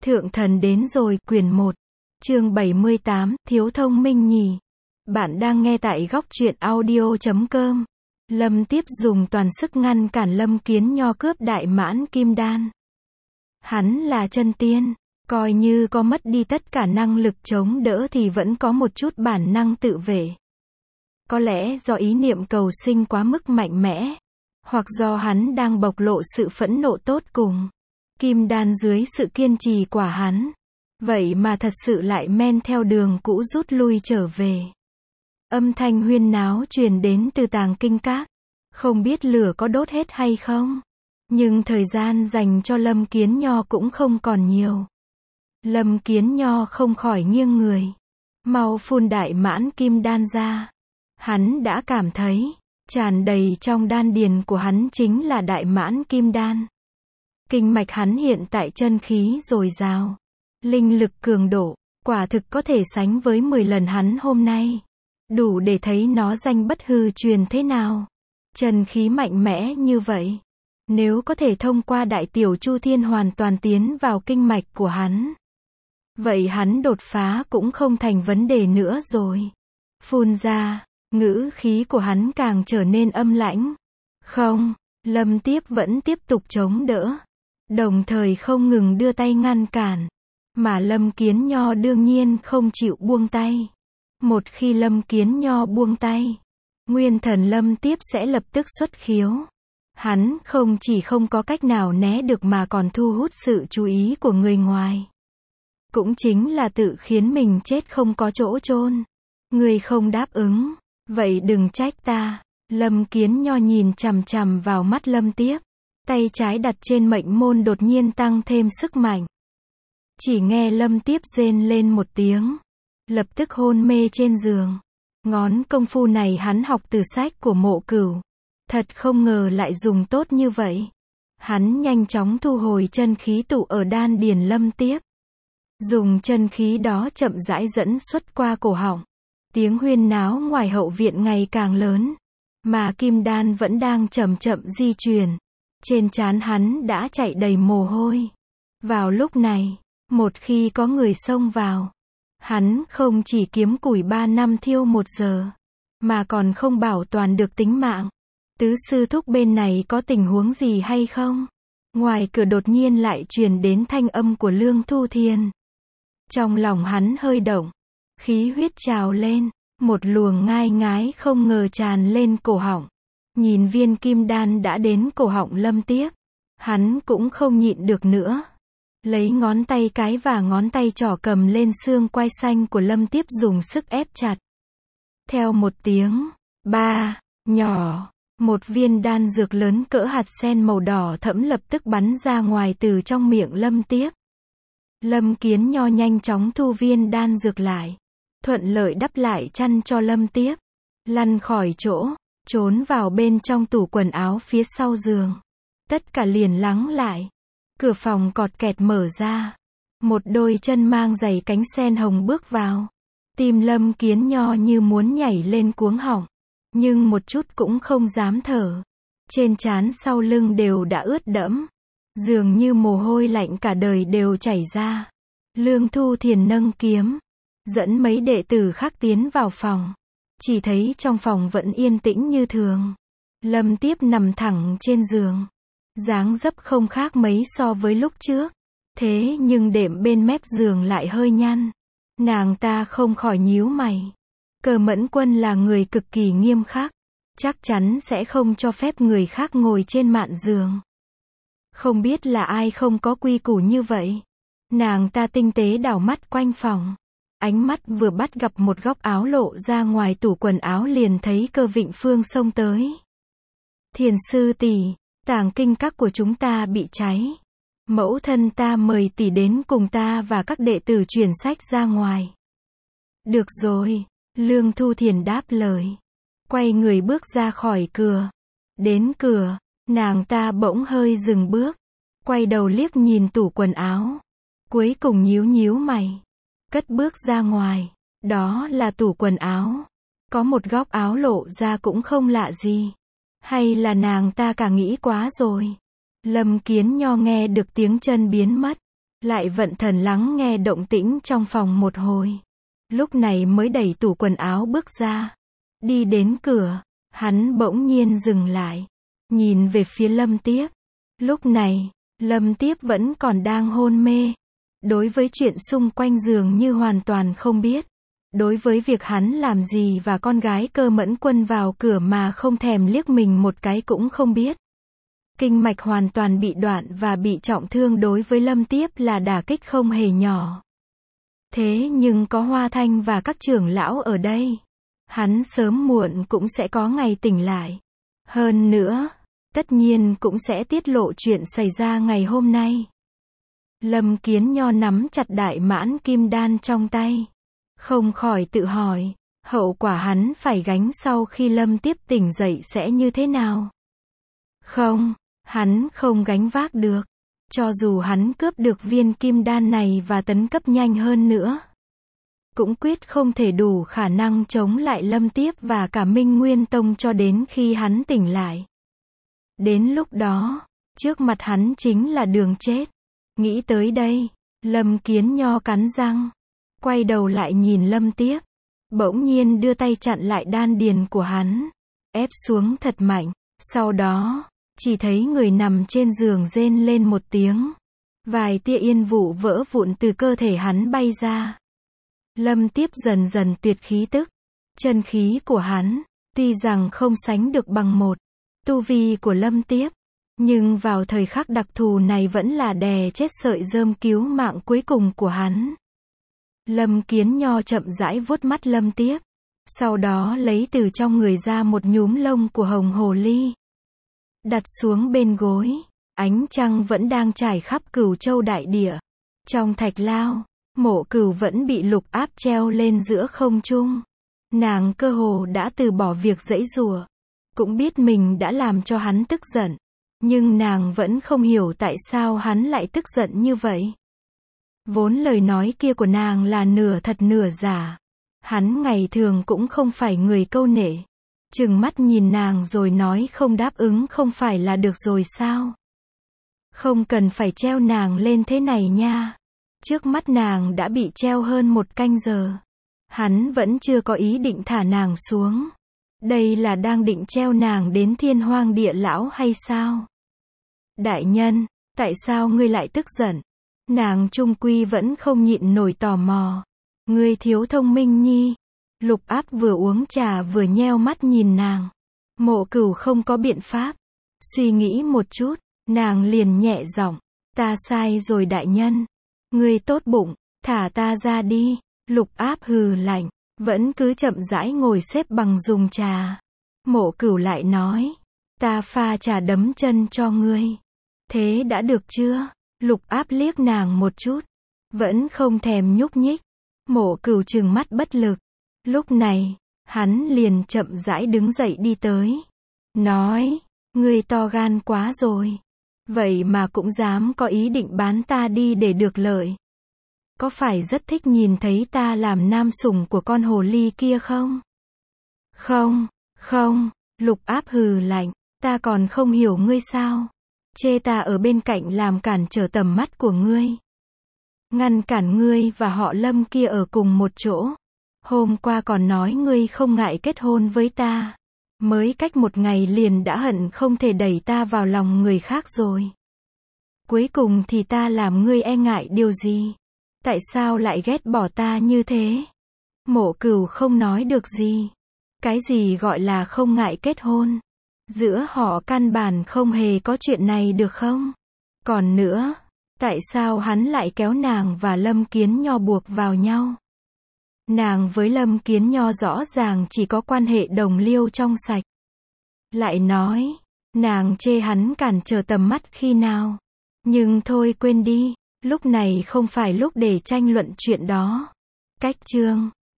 Thượng thần đến rồi, quyển 1, chương 78, thiếu thông minh nhỉ. Bạn đang nghe tại góc truyện audio.com. Lâm Tiếp dùng toàn sức ngăn cản Lâm Kiến Nho cướp đại mãn kim đan. Hắn là chân tiên, coi như có mất đi tất cả năng lực chống đỡ thì vẫn có một chút bản năng tự vệ. Có lẽ do ý niệm cầu sinh quá mức mạnh mẽ, hoặc do hắn đang bộc lộ sự phẫn nộ tột cùng. Kim đan dưới sự kiên trì của hắn, vậy mà thật sự lại men theo đường cũ rút lui trở về. Âm thanh huyên náo truyền đến từ tàng kinh các, không biết lửa có đốt hết hay không, nhưng thời gian dành cho Lâm Kiến Nho cũng không còn nhiều. Lâm Kiến Nho không khỏi nghiêng người, mau phun đại mãn kim đan ra. Hắn đã cảm thấy, tràn đầy trong đan điền của hắn chính là đại mãn kim đan. Kinh mạch hắn hiện tại chân khí dồi dào, linh lực cường độ, quả thực có thể sánh với 10 lần hắn hôm nay. Đủ để thấy nó danh bất hư truyền thế nào. Chân khí mạnh mẽ như vậy, nếu có thể thông qua đại tiểu chu thiên hoàn toàn tiến vào kinh mạch của hắn, vậy hắn đột phá cũng không thành vấn đề nữa rồi. Phun ra, ngữ khí của hắn càng trở nên âm lãnh. Không, Lâm Tiếp vẫn tiếp tục chống đỡ, đồng thời không ngừng đưa tay ngăn cản, mà Lâm Kiến Nho đương nhiên không chịu buông tay. Một khi Lâm Kiến Nho buông tay, nguyên thần Lâm Tiếp sẽ lập tức xuất khiếu. Hắn không chỉ không có cách nào né được mà còn thu hút sự chú ý của người ngoài. Cũng chính là tự khiến mình chết không có chỗ chôn. Người không đáp ứng, vậy đừng trách ta. Lâm Kiến Nho nhìn chằm chằm vào mắt Lâm Tiếp, tay trái đặt trên mệnh môn đột nhiên tăng thêm sức mạnh. Chỉ nghe Lâm Tiếp rên lên một tiếng, lập tức hôn mê trên giường. Ngón công phu này hắn học từ sách của Mộ Cửu, thật không ngờ lại dùng tốt như vậy. Hắn nhanh chóng thu hồi chân khí tụ ở đan điền Lâm Tiếp, dùng chân khí đó chậm rãi dẫn xuất qua cổ họng. Tiếng huyên náo ngoài hậu viện ngày càng lớn, mà kim đan vẫn đang chậm chậm di chuyển. Trên trán hắn đã chảy đầy mồ hôi. Vào lúc này, một khi có người xông vào, hắn không chỉ kiếm củi 3 năm thiêu 1 giờ, mà còn không bảo toàn được tính mạng. Tứ sư thúc bên này có tình huống gì hay không? Ngoài cửa đột nhiên lại truyền đến thanh âm của Lương Thu Thiền. Trong lòng hắn hơi động, khí huyết trào lên, một luồng ngai ngái không ngờ tràn lên cổ họng. Nhìn viên kim đan đã đến cổ họng Lâm Tiếp, hắn cũng không nhịn được nữa. Lấy ngón tay cái và ngón tay trỏ cầm lên xương quai xanh của Lâm Tiếp dùng sức ép chặt. Theo một tiếng ba nhỏ, một viên đan dược lớn cỡ hạt sen màu đỏ thẫm lập tức bắn ra ngoài từ trong miệng Lâm Tiếp. Lâm Kiến Nho nhanh chóng thu viên đan dược lại, thuận lợi đắp lại chăn cho Lâm Tiếp, lăn khỏi chỗ, trốn vào bên trong tủ quần áo phía sau giường. Tất cả liền lắng lại. Cửa phòng cọt kẹt mở ra. Một đôi chân mang giày cánh sen hồng bước vào. Tim Lâm Kiến Nho như muốn nhảy lên cuống họng, nhưng một chút cũng không dám thở. Trên trán sau lưng đều đã ướt đẫm, dường như mồ hôi lạnh cả đời đều chảy ra. Lương Thu Thiền nâng kiếm, dẫn mấy đệ tử khác tiến vào phòng. Chỉ thấy trong phòng vẫn yên tĩnh như thường. Lâm Tiếp nằm thẳng trên giường, dáng dấp không khác mấy so với lúc trước. Thế nhưng đệm bên mép giường lại hơi nhăn. Nàng ta không khỏi nhíu mày. Cơ Mẫn Quân là người cực kỳ nghiêm khắc, chắc chắn sẽ không cho phép người khác ngồi trên mạn giường. Không biết là ai không có quy củ như vậy. Nàng ta tinh tế đảo mắt quanh phòng. Ánh mắt vừa bắt gặp một góc áo lộ ra ngoài tủ quần áo liền thấy Cơ Vịnh Phương xông tới. Thiền sư tỷ, tàng kinh các của chúng ta bị cháy. Mẫu thân ta mời tỷ đến cùng ta và các đệ tử chuyển sách ra ngoài. Được rồi, Lương Thu Thiền đáp lời. Quay người bước ra khỏi cửa. Đến cửa, nàng ta bỗng hơi dừng bước. Quay đầu liếc nhìn tủ quần áo. Cuối cùng nhíu nhíu mày. Cất bước ra ngoài. Đó là tủ quần áo. Có một góc áo lộ ra cũng không lạ gì. Hay là nàng ta cả nghĩ quá rồi. Lâm Kiến Nho nghe được tiếng chân biến mất, lại vận thần lắng nghe động tĩnh trong phòng một hồi. Lúc này mới đẩy tủ quần áo bước ra. Đi đến cửa, hắn bỗng nhiên dừng lại, nhìn về phía Lâm Tiếp. Lúc này, Lâm Tiếp vẫn còn đang hôn mê. Đối với chuyện xung quanh dường như hoàn toàn không biết. Đối với việc hắn làm gì và con gái Cơ Mẫn Quân vào cửa mà không thèm liếc mình một cái cũng không biết. Kinh mạch hoàn toàn bị đoạn và bị trọng thương đối với Lâm Tiếp là đả kích không hề nhỏ. Thế nhưng có Hoa Thanh và các trưởng lão ở đây, hắn sớm muộn cũng sẽ có ngày tỉnh lại. Hơn nữa, tất nhiên cũng sẽ tiết lộ chuyện xảy ra ngày hôm nay. Lâm Kiến Nho nắm chặt đại mãn kim đan trong tay. Không khỏi tự hỏi, hậu quả hắn phải gánh sau khi Lâm Tiếp tỉnh dậy sẽ như thế nào? Không, hắn không gánh vác được. Cho dù hắn cướp được viên kim đan này và tấn cấp nhanh hơn nữa, cũng quyết không thể đủ khả năng chống lại Lâm Tiếp và cả Minh Nguyên Tông cho đến khi hắn tỉnh lại. Đến lúc đó, trước mặt hắn chính là đường chết. Nghĩ tới đây, Lâm Kiến Nho cắn răng, quay đầu lại nhìn Lâm Tiếp, bỗng nhiên đưa tay chặn lại đan điền của hắn, ép xuống thật mạnh, sau đó, chỉ thấy người nằm trên giường rên lên một tiếng. Vài tia yên vụ vỡ vụn từ cơ thể hắn bay ra. Lâm Tiếp dần dần tuyệt khí tức. Chân khí của hắn, tuy rằng không sánh được bằng một tu vi của Lâm Tiếp, nhưng vào thời khắc đặc thù này vẫn là đè chết sợi rơm cứu mạng cuối cùng của hắn. Lâm Kiến Nho chậm rãi vuốt mắt Lâm Tiếp, sau đó lấy từ trong người ra một nhúm lông của hồng hồ ly, đặt xuống bên gối. Ánh trăng vẫn đang trải khắp Cửu Châu đại địa. Trong thạch lao, Mộ Cửu vẫn bị Lục Áp treo lên giữa không trung. Nàng cơ hồ đã từ bỏ việc giãy giụa, cũng biết mình đã làm cho hắn tức giận, nhưng nàng vẫn không hiểu tại sao hắn lại tức giận như vậy. Vốn lời nói kia của nàng là nửa thật nửa giả. Hắn ngày thường cũng không phải người câu nệ. Trừng mắt nhìn nàng rồi nói không đáp ứng không phải là được rồi sao? Không cần phải treo nàng lên thế này nha. Trước mắt nàng đã bị treo hơn 1 canh giờ. Hắn vẫn chưa có ý định thả nàng xuống. Đây là đang định treo nàng đến thiên hoang địa lão hay sao? Đại nhân, tại sao ngươi lại tức giận? Nàng trung quy vẫn không nhịn nổi tò mò. Ngươi thiếu thông minh nhi. Lục Áp vừa uống trà vừa nheo mắt nhìn nàng. Mộ Cửu không có biện pháp. Suy nghĩ một chút, nàng liền nhẹ giọng, ta sai rồi đại nhân. Ngươi tốt bụng, thả ta ra đi. Lục Áp hừ lạnh, vẫn cứ chậm rãi ngồi xếp bằng dùng trà. Mộ Cửu lại nói, ta pha trà đấm chân cho ngươi. Thế đã được chưa? Lục Áp liếc nàng một chút, vẫn không thèm nhúc nhích. Mộ Cửu trừng mắt bất lực. Lúc này, hắn liền chậm rãi đứng dậy đi tới. Nói, ngươi to gan quá rồi. Vậy mà cũng dám có ý định bán ta đi để được lợi. Có phải rất thích nhìn thấy ta làm nam sủng của con hồ ly kia không? Không, không, Lục Áp hừ lạnh, ta còn không hiểu ngươi sao? Chê ta ở bên cạnh làm cản trở tầm mắt của ngươi. Ngăn cản ngươi và họ Lâm kia ở cùng một chỗ. Hôm qua còn nói ngươi không ngại kết hôn với ta. Mới cách 1 ngày liền đã hận không thể đẩy ta vào lòng người khác rồi. Cuối cùng thì ta làm ngươi e ngại điều gì? Tại sao lại ghét bỏ ta như thế? Mộ Cửu không nói được gì. Cái gì gọi là không ngại kết hôn? Giữa họ căn bản không hề có chuyện này được không? Còn nữa, tại sao hắn lại kéo nàng và Lâm Kiến Nho buộc vào nhau? Nàng với Lâm Kiến Nho rõ ràng chỉ có quan hệ đồng liêu trong sạch. Lại nói, nàng chê hắn cản trở tầm mắt khi nào? Nhưng thôi quên đi, lúc này không phải lúc để tranh luận chuyện đó. Cách chương